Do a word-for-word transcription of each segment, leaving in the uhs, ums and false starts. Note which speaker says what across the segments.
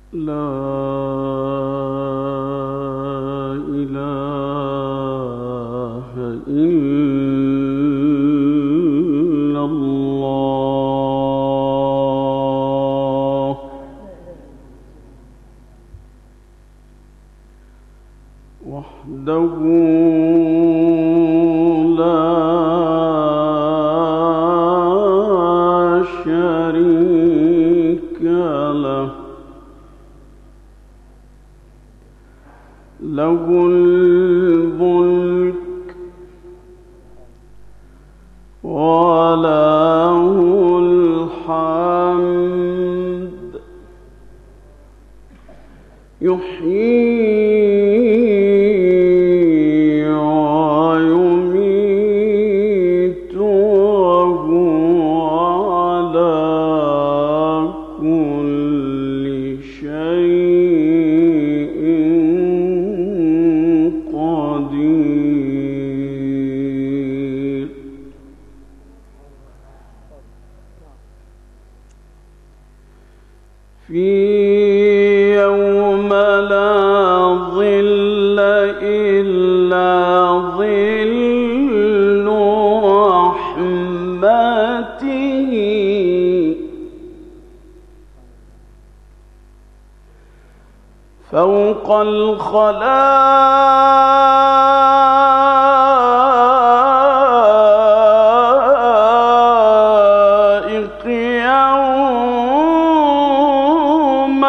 Speaker 1: لا إله إلا الله وحده لا شريك له له الملك وله الحمد يحيي ويميت وهو على كل شيء قدير. في يوم لا ظل إلا ظل رحمته فوق الخلائق يوم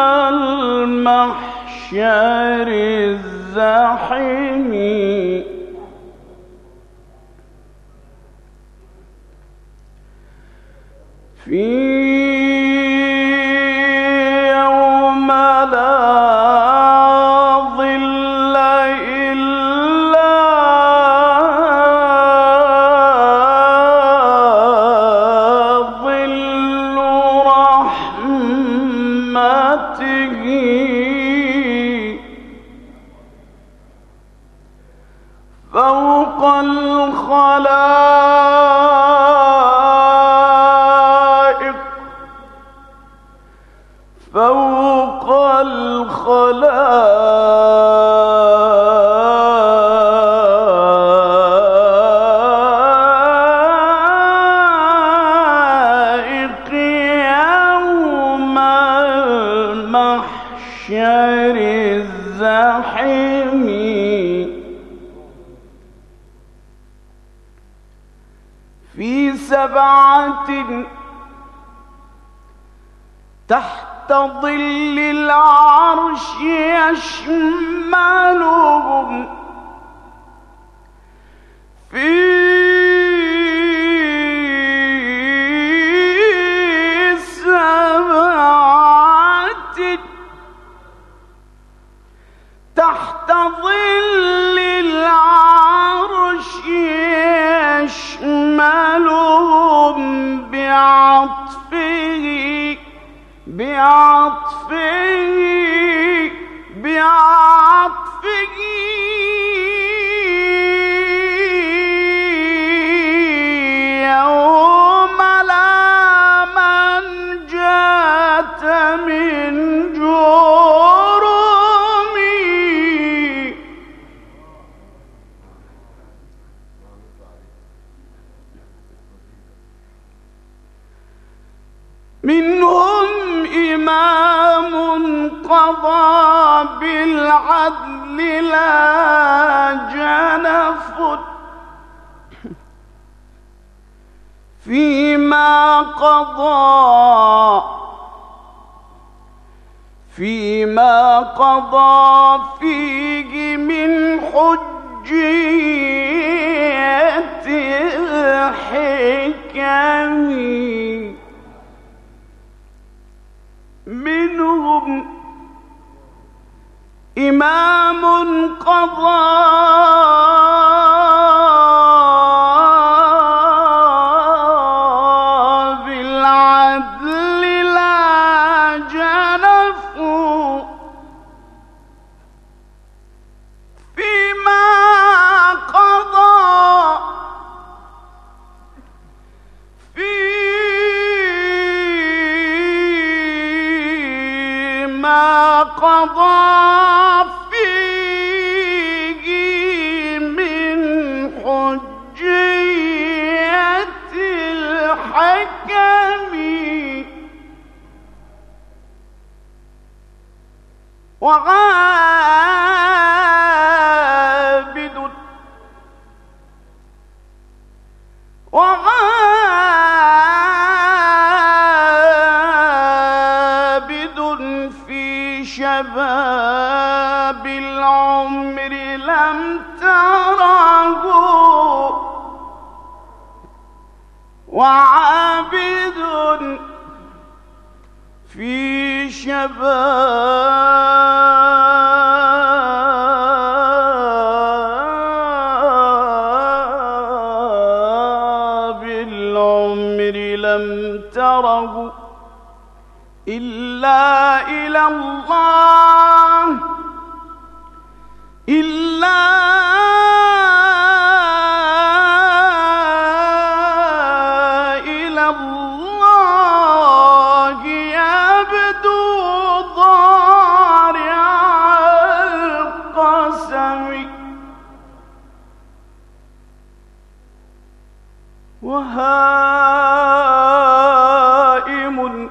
Speaker 1: المحشر الزحيم في يوم لا ظل إلا ظل رحمته فوق الخلائق فوق الخلائق يوم المحشر الزحيم في سبعة تحت ظل العرش يشملهم في سبعة تحت ظل العرش يشملهم بعطفه بعطفه بعطفه يوم لا منجاة من جرمه منهم إمام قضى بالعدل لا جنف فيما قضى فيما قضى فيه من حجية الحكم منهم إمام قضى بالعدل لا جنف فيما قضى فيما قضى فيه من حجية الحكم وعابد وعابد في شباب العمر لم تره وعابد في شباب العمر لم تره إلا إلى الله إلا إلى الله يبدو ضارع القسم وهائم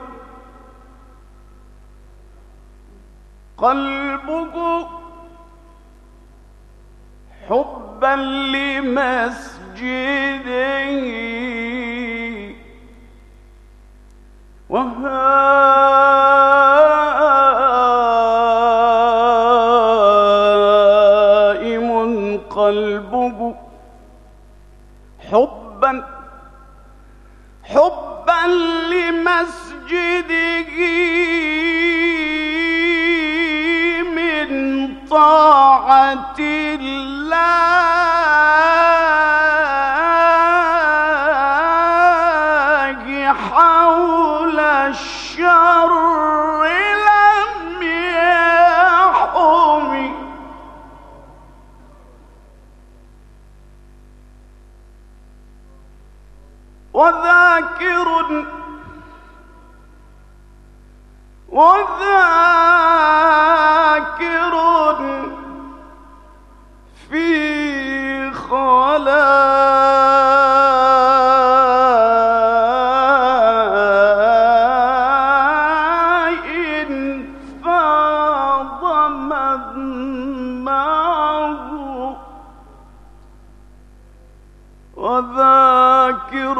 Speaker 1: قلبه حبا لمسجده وهائم قلبه حبا حبا لمسجده من طاعة الله حول الشر لم يحم وذاكر وذاكر في خلاء فاض مدمعه وذاكر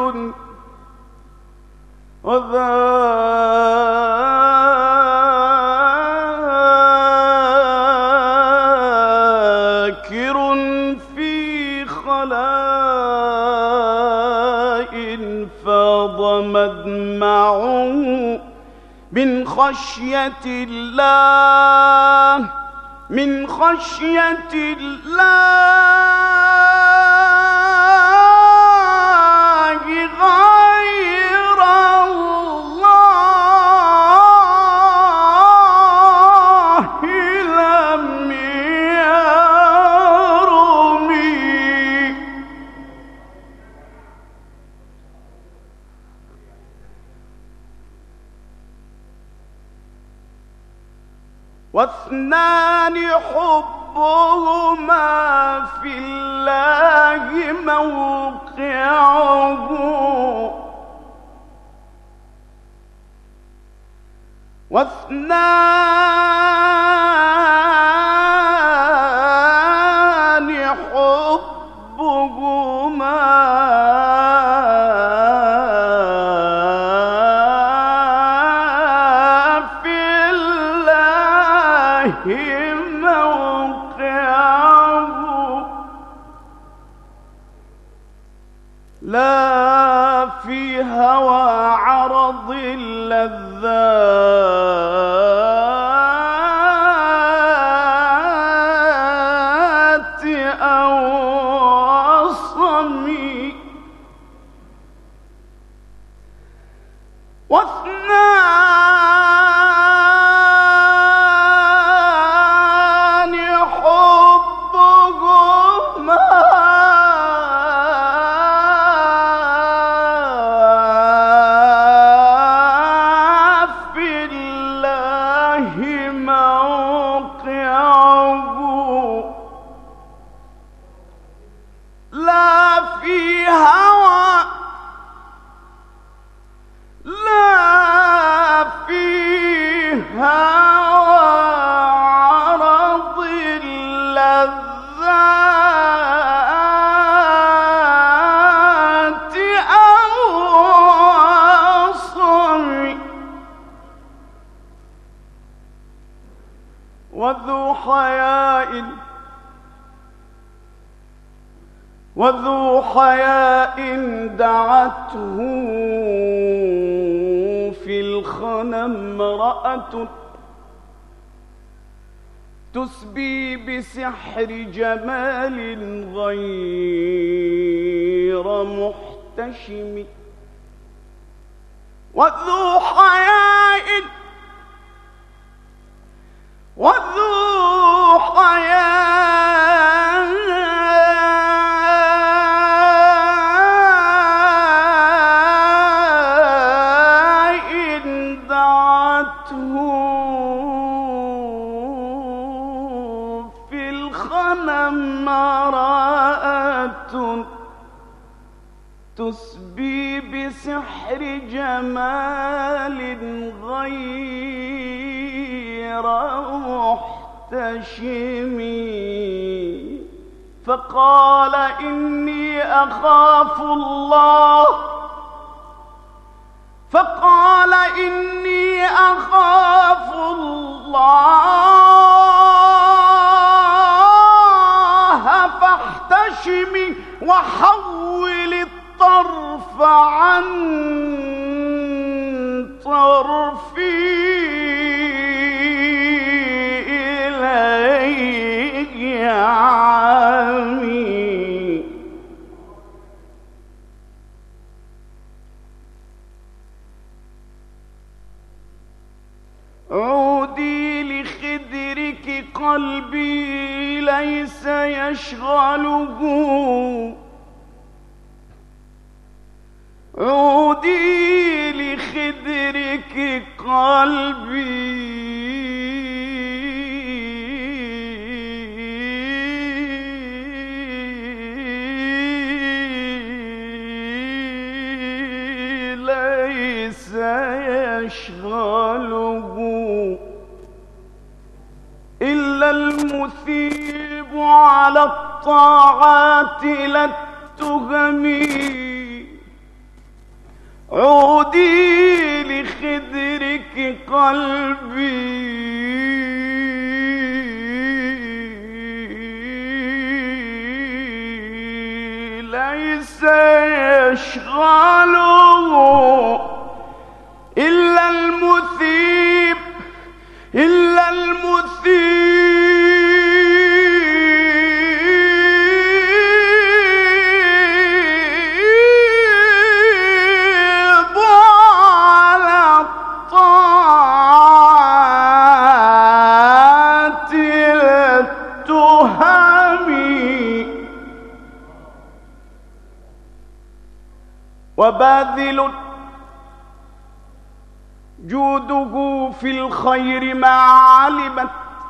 Speaker 1: وذاكر في خلاء فاض مدمعه من خشية الله من خشية الله غير الله لم يرمي واثنان حبهما في الله موقعه واثنان حبهما في الله موقعه لا في هوى عرض اللذات أو عصمي واثنان حبهما في وذو حياء وذو حياء دعته في الخنا امرأة تسبي بسحر جمال غير محتشم. وذو حياء وذو حياء دعته في الخنا امرأة تسبي بسحر جمال غير محتشم. فقال إني أخاف الله فقال إني أخاف الله فاحتشمي وحول الطرف عن طرفي إليه عامي. عودي لخدرك قلبي ليس يشغله عودي لخدرك قلبي ليس يشغله إلا المثيب على الطاعات لا التهم. عودي لخدرك قلبي ليس يشغله إلا المثيب إلا المثيب على الطاعات التهم. وباذل جوده في الخير ما علمت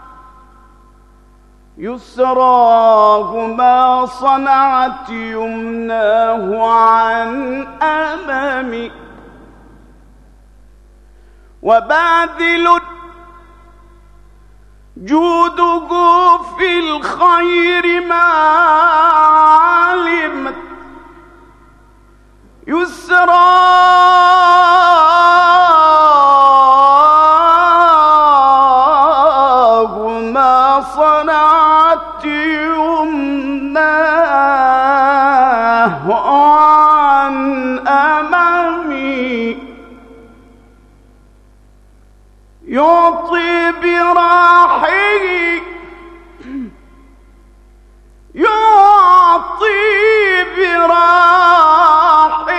Speaker 1: يسراه ما صنعت يمناه عن أمامي. وباذل جوده في الخير ما علمت يسراه ما صنعت يمناه عن أمامي. يعطي براحه يعطي براحه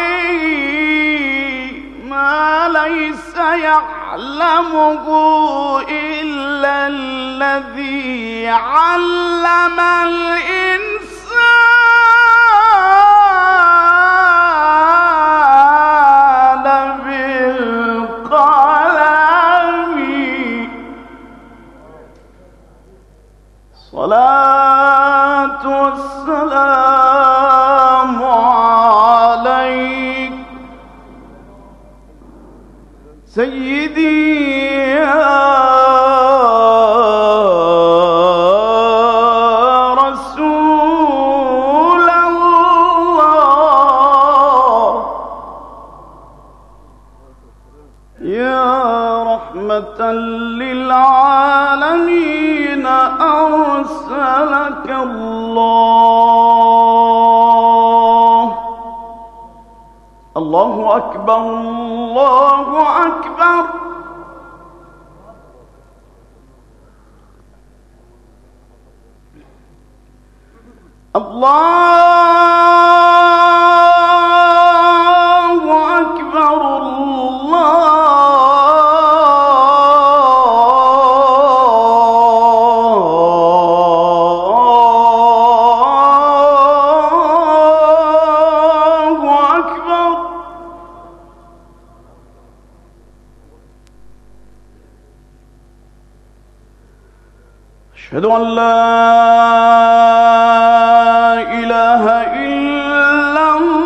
Speaker 1: ما ليس يعلمه إلا الذي علم الإنسان بالقلم. صلاة والسلام عليك سيدي يا رسول الله يا رحمة للعالمين أرسلك الله. الله أكبر الله أكبر. الله أكبر الله أكبر. أشهد أن لا إله إلا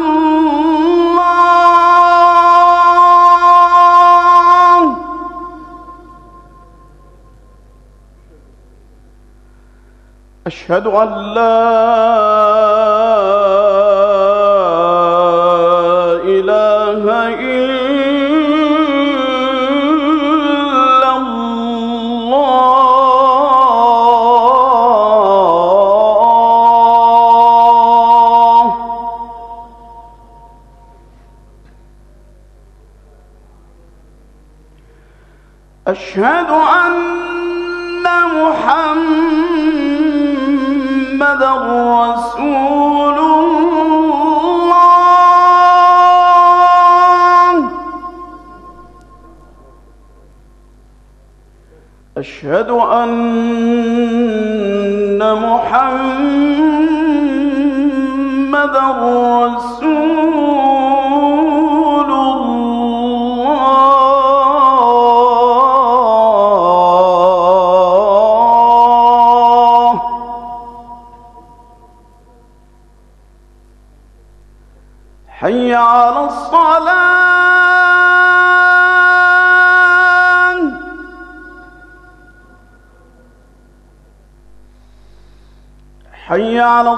Speaker 1: الله. أشهد أن لا إله إلا الله. أشهد أن محمدًا رسول الله. أشهد أن محمدًا رسول الله. حي على الصلاة. حي على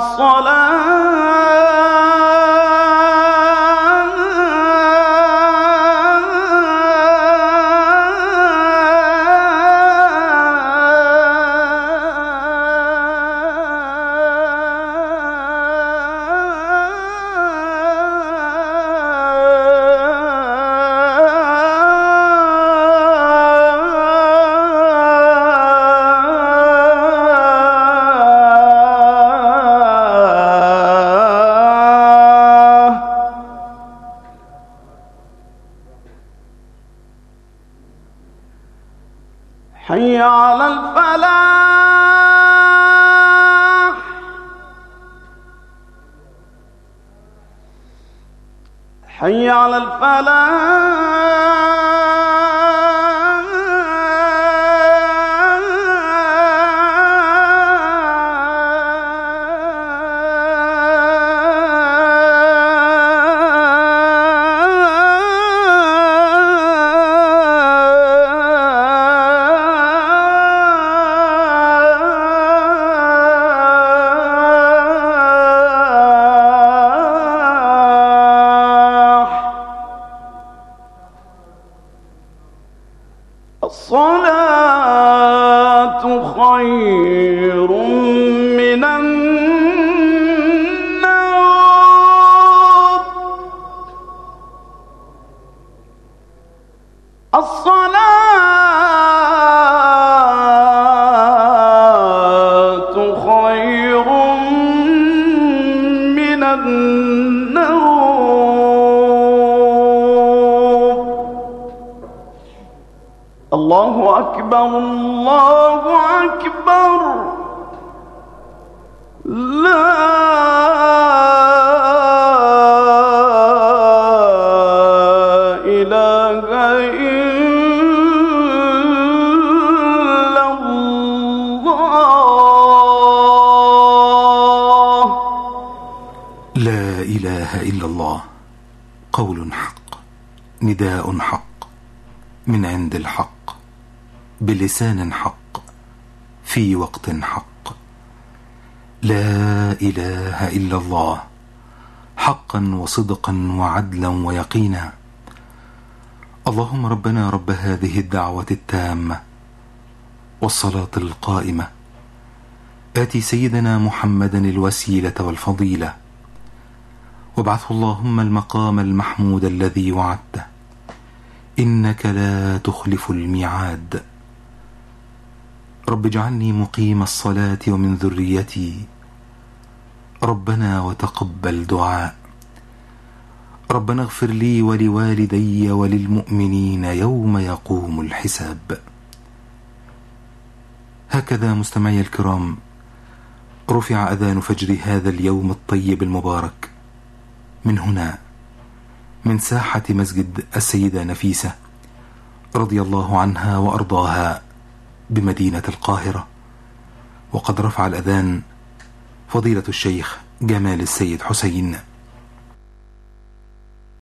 Speaker 1: حي على الفلاح. حي على الفلاح. الصلاة خير من النوم. الصلاة خير من النوم. الله أكبر الله أكبر. لا إله إلا الله.
Speaker 2: لا إله إلا الله قول حق، نداء حق، من عند الحق، بلسان حق، في وقت حق. لا إله إلا الله حقا وصدقا وعدلا ويقينا. اللهم ربنا رب هذه الدعوة التامة والصلاة القائمة، آتي سيدنا محمدا الوسيلة والفضيلة، وابعثه اللهم المقام المحمود الذي وعدته، إنك لا تخلف الميعاد. رب اجعلني مقيم الصلاة ومن ذريتي، ربنا وتقبل دعاء. ربنا اغفر لي ولوالدي وللمؤمنين يوم يقوم الحساب. هكذا مستمعي الكرام رفع أذان فجر هذا اليوم الطيب المبارك من هنا، من ساحة مسجد السيدة نفيسة رضي الله عنها وأرضاها بمدينة القاهرة. وقد رفع الأذان فضيلة الشيخ جمال السيد حسين